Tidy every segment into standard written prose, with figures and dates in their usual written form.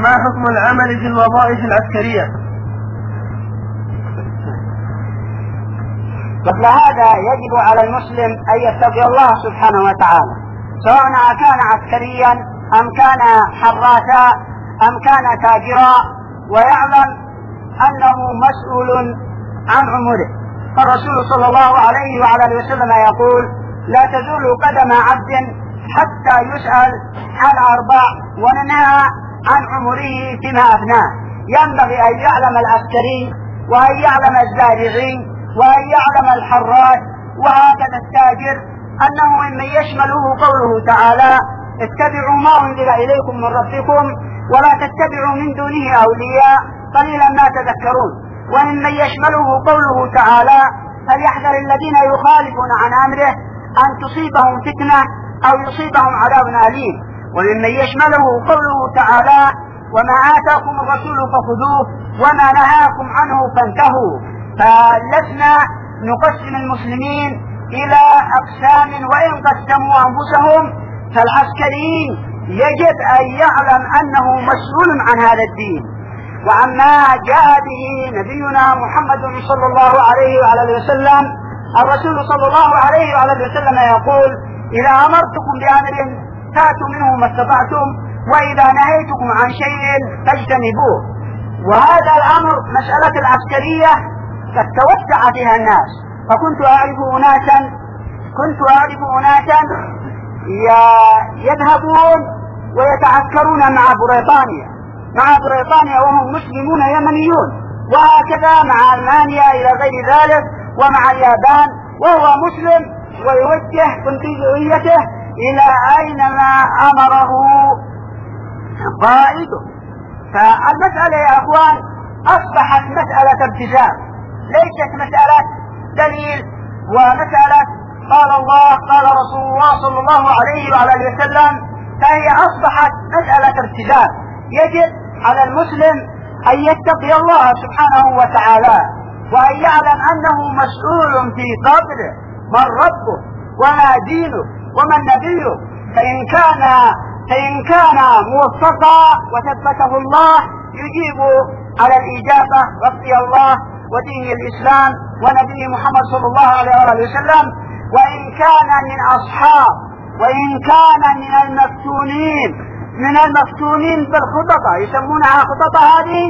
ما حكم العمل في الوظائف العسكرية؟ قبل هذا يجب على المسلم أن يتقي الله سبحانه وتعالى، سواء كان عسكريا أم كان حراسا أم كان تاجرا، ويعلم أنه مسؤول عن عمره. فالرسول صلى الله عليه وعلى وسلم يقول: لا تزول قدم عبد حتى يسأل عن 4 وننهى عن عمره فيما أفناه. ينبغي أن يعلم العسكري وأن يعلم الزارعين وأن يعلم الحراس وهكذا التاجر أنه ممن يشمله قوله تعالى: اتبعوا ما أنزل إليكم من ربكم ولا تتبعوا من دونه أولياء قليلا ما تذكرون. وممن يشمله قوله تعالى: فليحذر الذين يخالفون عن أمره أن تصيبهم فتنة أو يصيبهم عذاب أليم. وممن يشمله قوله تعالى: وما آتاكم الرسول فخذوه وما نهاكم عنه فانتهوا. فلسنا نقسم المسلمين إلى أقسام، وإن قسموا أنفسهم فالعسكريين يجب أن يعلم أنه مسؤول عن هذا الدين وعما جاء به نبينا محمد صلى الله عليه وعلى وسلم. الرسول صلى الله عليه وعلى وسلم يقول: إذا أمرتكم بأمر فاتوا منه ما استطعتم وإذا نهيتكم عن شيء فاجتنبوه. وهذا الأمر مسألة العسكرية قد توسع فيها الناس، فكنت أعرف أناسا يذهبون ويتعسكرون مع بريطانيا وهم مسلمون يمنيون، وهكذا مع ألمانيا إلى غير ذلك ومع اليابان، وهو مسلم ويوجه كنتيجيته إلى أينما أمره قائده. فالمسألة يا أخوان أصبحت مسألة ابتزاز، ليست مسألة دليل ومسألة قال الله قال رسول الله صلى الله عليه وعلى وسلم، فهي أصبحت مسألة ارتداد. يجب على المسلم أن يتقي الله سبحانه وتعالى وأن يعلم أنه مسؤول في قبره من ربه وما دينه ومن نبيه. فإن كان موفقا وثبته الله يجيب على الإجابة ربي الله ودين الإسلام ونبي محمد صلى الله عليه وسلم. وإن كان من المفتونين بالخططة، يسمونها خططة هذه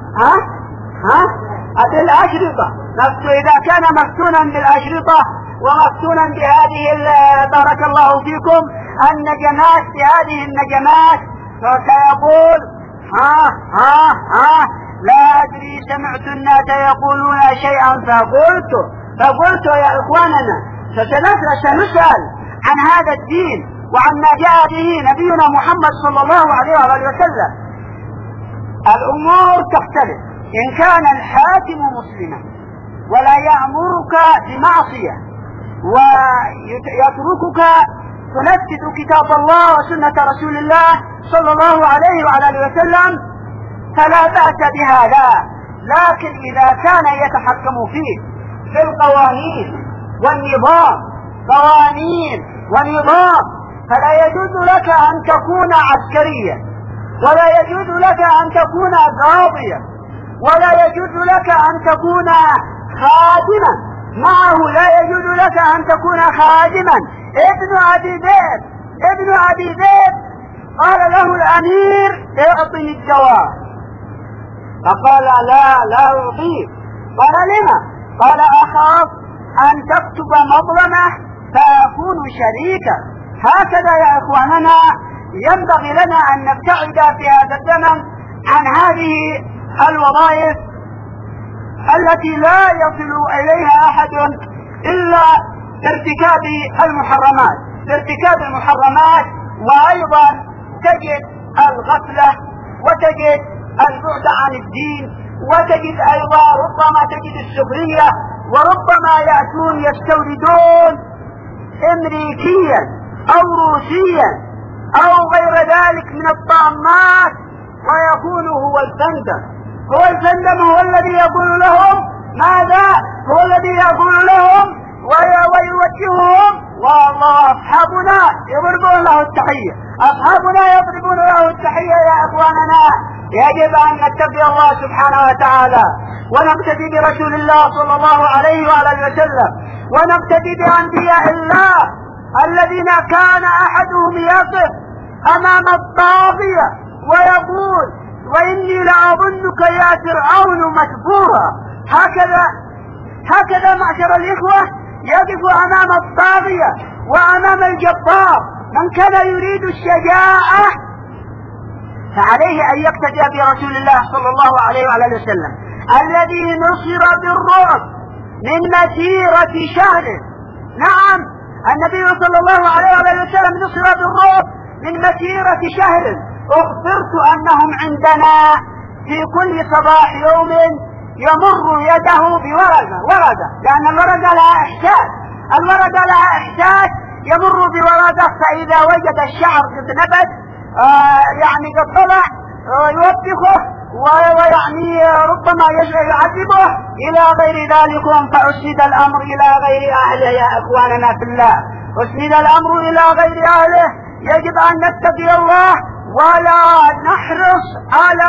بالأشرطة. إذا كان مفتونا بالأشرطة ومفتونا بهذه بارك الله فيكم النجمات، بهذه النجمات، فسيقول لا أدري سمعت الناس يقولون شيئا فقلت يا إخواننا سنسأل عن هذا الدين وعما جاء به نبينا محمد صلى الله عليه وسلم. الأمور تختلف. إن كان الحاكم مسلما ولا يأمرك بمعصية ويتركك تنفذ كتاب الله وسنة رسول الله صلى الله عليه وسلم فلا بأس بهذا. لكن إذا كان يتحكم فيه في القوانين والنظام فلا يجوز لك أن تكون عسكريا، ولا يجوز لك أن تكون قاضيا، ولا يجوز لك أن تكون خادما معه، لا يجوز لك أن تكون خادما. ابن أبي ذئب قال له الأمير: اعطني الجواب. فقال: لا أعطيك. قال: لما؟ قال: أخاف أن تكتب مظلمة فأكون شريكا. هكذا يا إخواننا ينبغي لنا أن نبتعد في هذا الزمن عن هذه الوظائف التي لا يصل إليها أحد إلا بارتكاب المحرمات. وأيضا تجد الغفلة وتجد البعد عن الدين، وتجد أيضا ربما تجد السخرية، وربما يأتون يستوردون أمريكيا أو روسيا أو غير ذلك من الطعامات ويكون هو الفندم هو الذي يقول لهم ماذا؟ هو الذي يقول لهم ويوجههم. والله أصحابنا يضربون له التحية يا إخواننا. يجب أن نتقي الله سبحانه وتعالى ونقتدي برسول الله صلى الله عليه وعلى وسلم، ونقتدي بأنبياء الله الذين كان أحدهم يقف أمام الطاغية ويقول: وإني لأظنك يا فرعون مسبورا. هكذا معشر الإخوة يقف أمام الطاغية وأمام الجبار. من كان يريد الشجاعة فعليه أن يقتدي برسول الله صلى الله عليه وعلى وسلم الذي نصر بالرعب من مسيرة شهر. نعم، النبي صلى الله عليه وعلى وسلم نصر بالرعب من مسيرة شهر. أخبرت أنهم عندنا في كل صباح يوم يمر يده بورقة، لأن الورقة لها إحساس، يمر بورقة فإذا وجد الشعر قد نبت يعني قد طلع يوبخه ويعني ربما يعذبه إلى غير ذلك. فأسند الأمر إلى غير أهله يا إخواننا في الله، أسند الأمر إلى غير أهله. يجب أن نتقي الله ولا نحرص على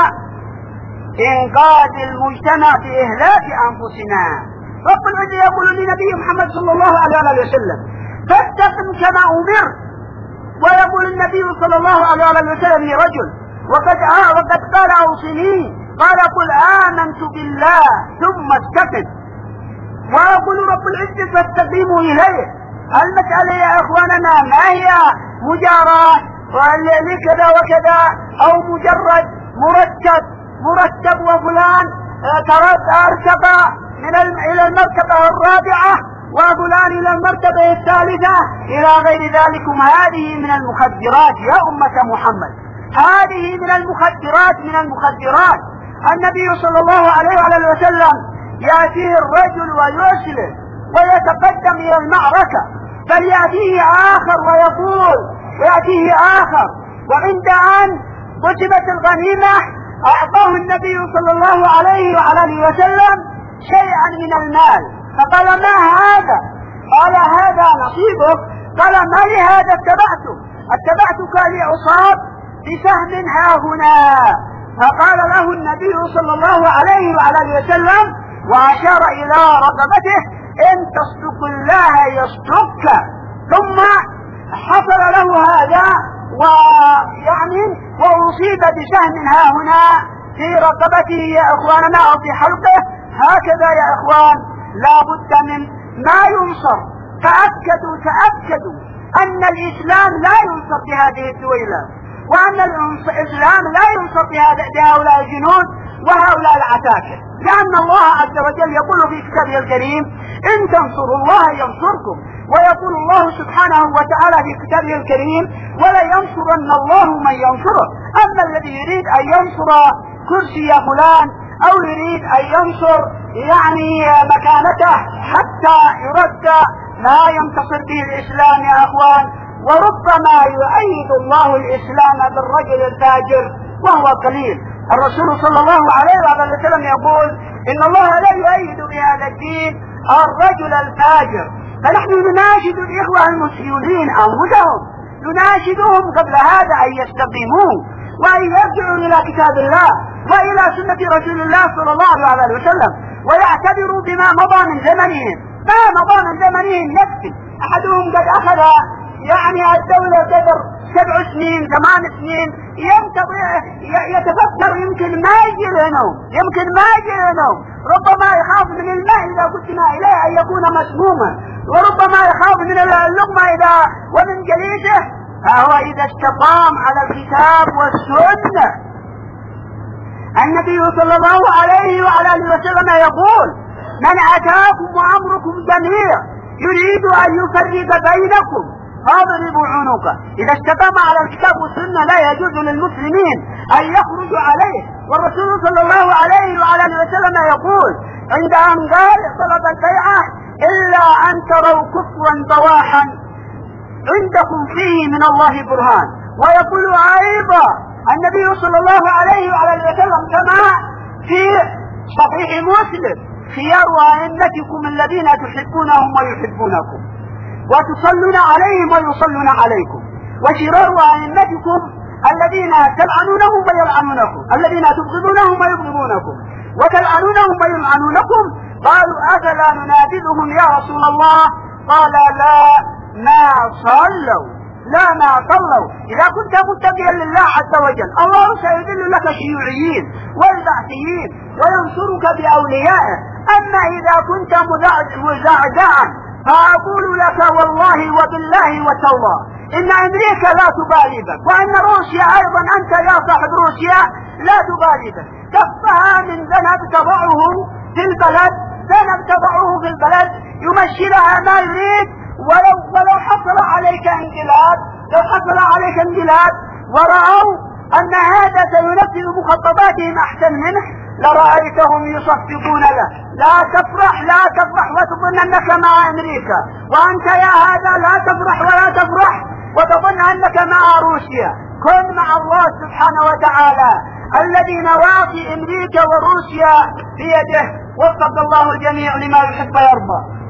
إنقاذ المجتمع في إهلاك أنفسنا. رب العزة يقول لنبي محمد صلى الله عليه وسلم: فاستقم كما أمر. ويقول النبي صلى الله عليه وسلم لرجل وقد قال أوصني، قال: قل آمنت بالله ثم استقم. ويقول رب العزة: فاستقيموا إليه. المسألة يا إخواننا ما هي مجاراة لكذا وكذا أو مجرد مرتب وفلان ارتقى إلى المرتبة الرابعة وفلان إلى المرتبة الثالثة إلى غير ذلك. هذه من المخدرات يا أمة محمد، هذه من المخدرات. النبي صلى الله عليه وسلم يأتيه الرجل ويسلم ويتقدم إلى المعركة، بل يأتيه آخر وعند أن كتبت الغنيمة أعطاه النبي صلى الله عليه وسلم شيئا من المال، فقال: ما هذا؟ قال: هذا نصيبك. قال: ما لهذا اتبعتك لأصاب بسهم ها هنا. فقال له النبي صلى الله عليه وسلم وأشار إلى رقبته: إن تصدق الله يصدقك. ثم حصل له هذا وأصيب بسهم ها هنا في رقبته يا إخواننا أو في حلقه. هكذا يا إخوان لا بد من ما ينصر. تأكدوا أن الإسلام لا ينصر بهذه الدويلات، وأن الإسلام لا ينصر بهؤلاء الجنود وهؤلاء العساكر، لأن الله عز وجل يقول في كتابه الكريم: إن تنصروا الله ينصركم. ويقول الله سبحانه وتعالى في كتابه الكريم: ولا ينصرن الله من ينصره. أما الذي يريد أن ينصر كرسي فلان أو يريد أن ينصر مكانته حتى يرد، لا ينتصر به الإسلام يا أخوان. وربما يؤيد الله الإسلام بالرجل الفاجر وهو قليل. الرسول صلى الله عليه وسلم يقول: إن الله لا يؤيد بهذا الدين الرجل الفاجر. فنحن نناشد الإخوة المسلمين أنفسهم، نناشدهم قبل هذا أن يستقيموا وأن يرجعوا إلى كتاب الله وإلى سنة رسول الله صلى الله عليه وسلم، ويعتبروا بما مضى من زمنهم. ما مضى من زمنهم يكفي. أحدهم قد أخذ الدولة قدر 7 سنين 8 سنين، يتفكر يمكن ما يجي لهم، ربما يخاف من الماء إذا قدم إليه أن يكون مسموما، وربما يخاف من اللقمة ومن جليسه. فهو إذا استقام على الكتاب والسنة. النبي صلى الله عليه وسلم يقول: من أتاكم وأمركم جميع يريد أن يفرق بينكم فاضربوا عنقه. إذا استقام على الكتاب والسنة لا يجوز للمسلمين أن يخرجوا عليه. والرسول صلى الله عليه وسلم يقول عند أن قال طلب البيعة: إلا أن تروا كفوا بواحا عندكم فيه من الله برهان. ويقول أيضا النبي صلى الله عليه وسلم كما في صحيح مسلم: خيار أئمتكم الذين تحبونهم ويحبونكم وتصلون عليهم ويصلون عليكم، وشرار أئمتكم الذين تلعنونهم ويلعنونكم، الذين تبغضونهم ويبغضونكم وتلعنونهم ويلعنونكم. قالوا أفلا ننابذهم يا رسول الله؟ قال لا ما صلوا، لا ما صلوا. إذا كنت متقيا لله عز وجل الله سيذل لك الشيوعيين والبعثيين وينصرك بأوليائه. أما إذا كنت مزعزعا فأقول لك والله وبالله وتالله إن أمريكا لا تبالي بك، وأن روسيا أيضا أنت يا صاحب روسيا لا تبالي بك. كفها من ذنب تضعه في البلد، ذنب تضعه في البلد يمشي لها ما يريد. ولو حصل عليك انقلاب، لو حصل عليك انقلاب ورأوا أن هذا سينفذ مخططاتهم أحسن منه لرأيتهم يصفقون له. لا تفرح لا تفرح وتظن أنك مع أمريكا، وأنت يا هذا لا تفرح ولا تفرح وتظن أنك مع روسيا. كن مع الله سبحانه وتعالى الذي نواصي أمريكا وروسيا بيده. وفق الله الجميع لما يحب ويرضى.